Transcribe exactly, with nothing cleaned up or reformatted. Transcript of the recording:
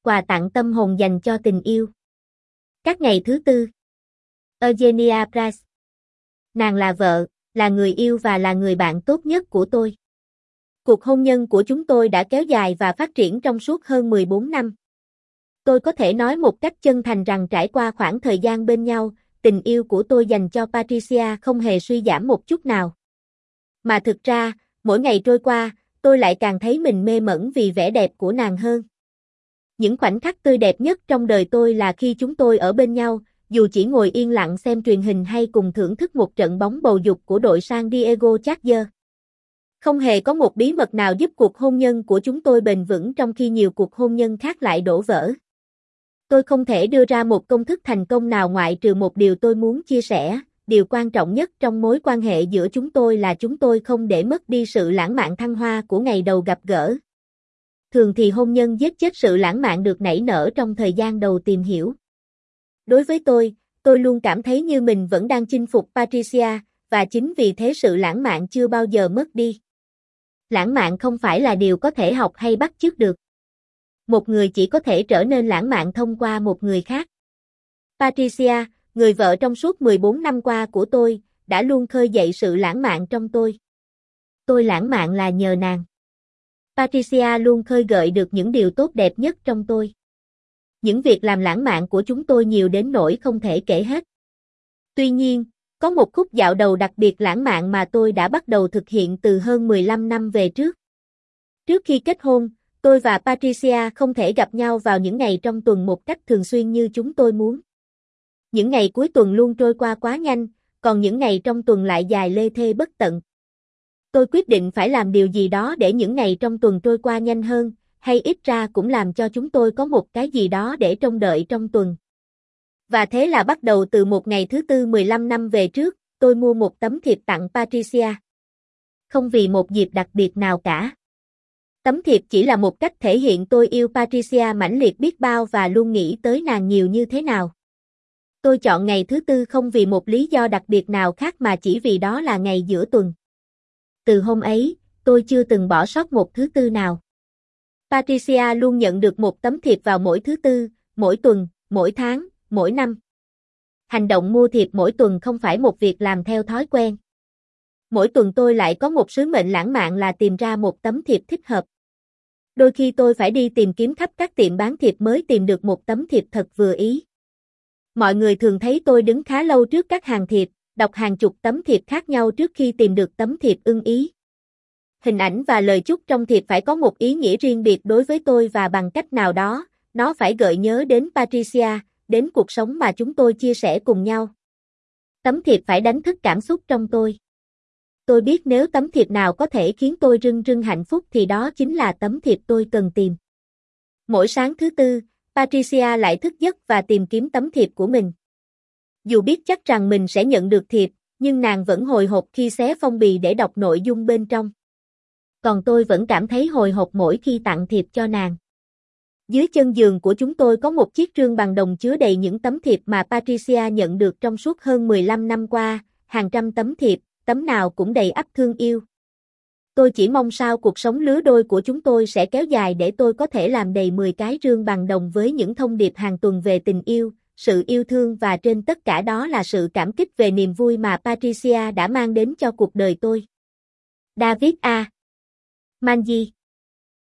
quà tặng tâm hồn dành cho tình yêu. Các ngày thứ tư. Eugenia Price. Nàng là vợ, là người yêu và là người bạn tốt nhất của tôi. Cuộc hôn nhân của chúng tôi đã kéo dài và phát triển trong suốt hơn mười bốn năm. Tôi có thể nói một cách chân thành rằng trải qua khoảng thời gian bên nhau, tình yêu của tôi dành cho Patricia không hề suy giảm một chút nào. Mà thực ra, mỗi ngày trôi qua, tôi lại càng thấy mình mê mẩn vì vẻ đẹp của nàng hơn. Những khoảnh khắc tươi đẹp nhất trong đời tôi là khi chúng tôi ở bên nhau, dù chỉ ngồi yên lặng xem truyền hình hay cùng thưởng thức một trận bóng bầu dục của đội San Diego Chargers. Không hề có một bí mật nào giúp cuộc hôn nhân của chúng tôi bền vững trong khi nhiều cuộc hôn nhân khác lại đổ vỡ. Tôi không thể đưa ra một công thức thành công nào ngoại trừ một điều tôi muốn chia sẻ. Điều quan trọng nhất trong mối quan hệ giữa chúng tôi là chúng tôi không để mất đi sự lãng mạn thăng hoa của ngày đầu gặp gỡ. Thường thì hôn nhân giết chết sự lãng mạn được nảy nở trong thời gian đầu tìm hiểu. Đối với tôi, tôi luôn cảm thấy như mình vẫn đang chinh phục Patricia, và chính vì thế sự lãng mạn chưa bao giờ mất đi. Lãng mạn không phải là điều có thể học hay bắt chước được. Một người chỉ có thể trở nên lãng mạn thông qua một người khác. Patricia, người vợ trong suốt mười bốn năm qua của tôi, đã luôn khơi dậy sự lãng mạn trong tôi. Tôi lãng mạn là nhờ nàng. Patricia luôn khơi gợi được những điều tốt đẹp nhất trong tôi. Những việc làm lãng mạn của chúng tôi nhiều đến nỗi không thể kể hết. Tuy nhiên, có một khúc dạo đầu đặc biệt lãng mạn mà tôi đã bắt đầu thực hiện từ hơn mười lăm năm về trước. Trước khi kết hôn, tôi và Patricia không thể gặp nhau vào những ngày trong tuần một cách thường xuyên như chúng tôi muốn. Những ngày cuối tuần luôn trôi qua quá nhanh, còn những ngày trong tuần lại dài lê thê bất tận. Tôi quyết định phải làm điều gì đó để những ngày trong tuần trôi qua nhanh hơn, hay ít ra cũng làm cho chúng tôi có một cái gì đó để trông đợi trong tuần. Và thế là bắt đầu từ một ngày thứ tư mười lăm năm về trước, tôi mua một tấm thiệp tặng Patricia. Không vì một dịp đặc biệt nào cả. Tấm thiệp chỉ là một cách thể hiện tôi yêu Patricia mãnh liệt biết bao và luôn nghĩ tới nàng nhiều như thế nào. Tôi chọn ngày thứ tư không vì một lý do đặc biệt nào khác mà chỉ vì đó là ngày giữa tuần. Từ hôm ấy, tôi chưa từng bỏ sót một thứ tư nào. Patricia luôn nhận được một tấm thiệp vào mỗi thứ tư, mỗi tuần, mỗi tháng, mỗi năm. Hành động mua thiệp mỗi tuần không phải một việc làm theo thói quen. Mỗi tuần tôi lại có một sứ mệnh lãng mạn là tìm ra một tấm thiệp thích hợp. Đôi khi tôi phải đi tìm kiếm khắp các tiệm bán thiệp mới tìm được một tấm thiệp thật vừa ý. Mọi người thường thấy tôi đứng khá lâu trước các hàng thiệp, đọc hàng chục tấm thiệp khác nhau trước khi tìm được tấm thiệp ưng ý. Hình ảnh và lời chúc trong thiệp phải có một ý nghĩa riêng biệt đối với tôi và bằng cách nào đó, nó phải gợi nhớ đến Patricia, đến cuộc sống mà chúng tôi chia sẻ cùng nhau. Tấm thiệp phải đánh thức cảm xúc trong tôi. Tôi biết nếu tấm thiệp nào có thể khiến tôi rưng rưng hạnh phúc thì đó chính là tấm thiệp tôi cần tìm. Mỗi sáng thứ tư, Patricia lại thức giấc và tìm kiếm tấm thiệp của mình. Dù biết chắc rằng mình sẽ nhận được thiệp, nhưng nàng vẫn hồi hộp khi xé phong bì để đọc nội dung bên trong. Còn tôi vẫn cảm thấy hồi hộp mỗi khi tặng thiệp cho nàng. Dưới chân giường của chúng tôi có một chiếc rương bằng đồng chứa đầy những tấm thiệp mà Patricia nhận được trong suốt hơn mười lăm năm qua, hàng trăm tấm thiệp, tấm nào cũng đầy ắp thương yêu. Tôi chỉ mong sao cuộc sống lứa đôi của chúng tôi sẽ kéo dài để tôi có thể làm đầy mười cái rương bằng đồng với những thông điệp hàng tuần về tình yêu, sự yêu thương và trên tất cả đó là sự cảm kích về niềm vui mà Patricia đã mang đến cho cuộc đời tôi. David A. Manji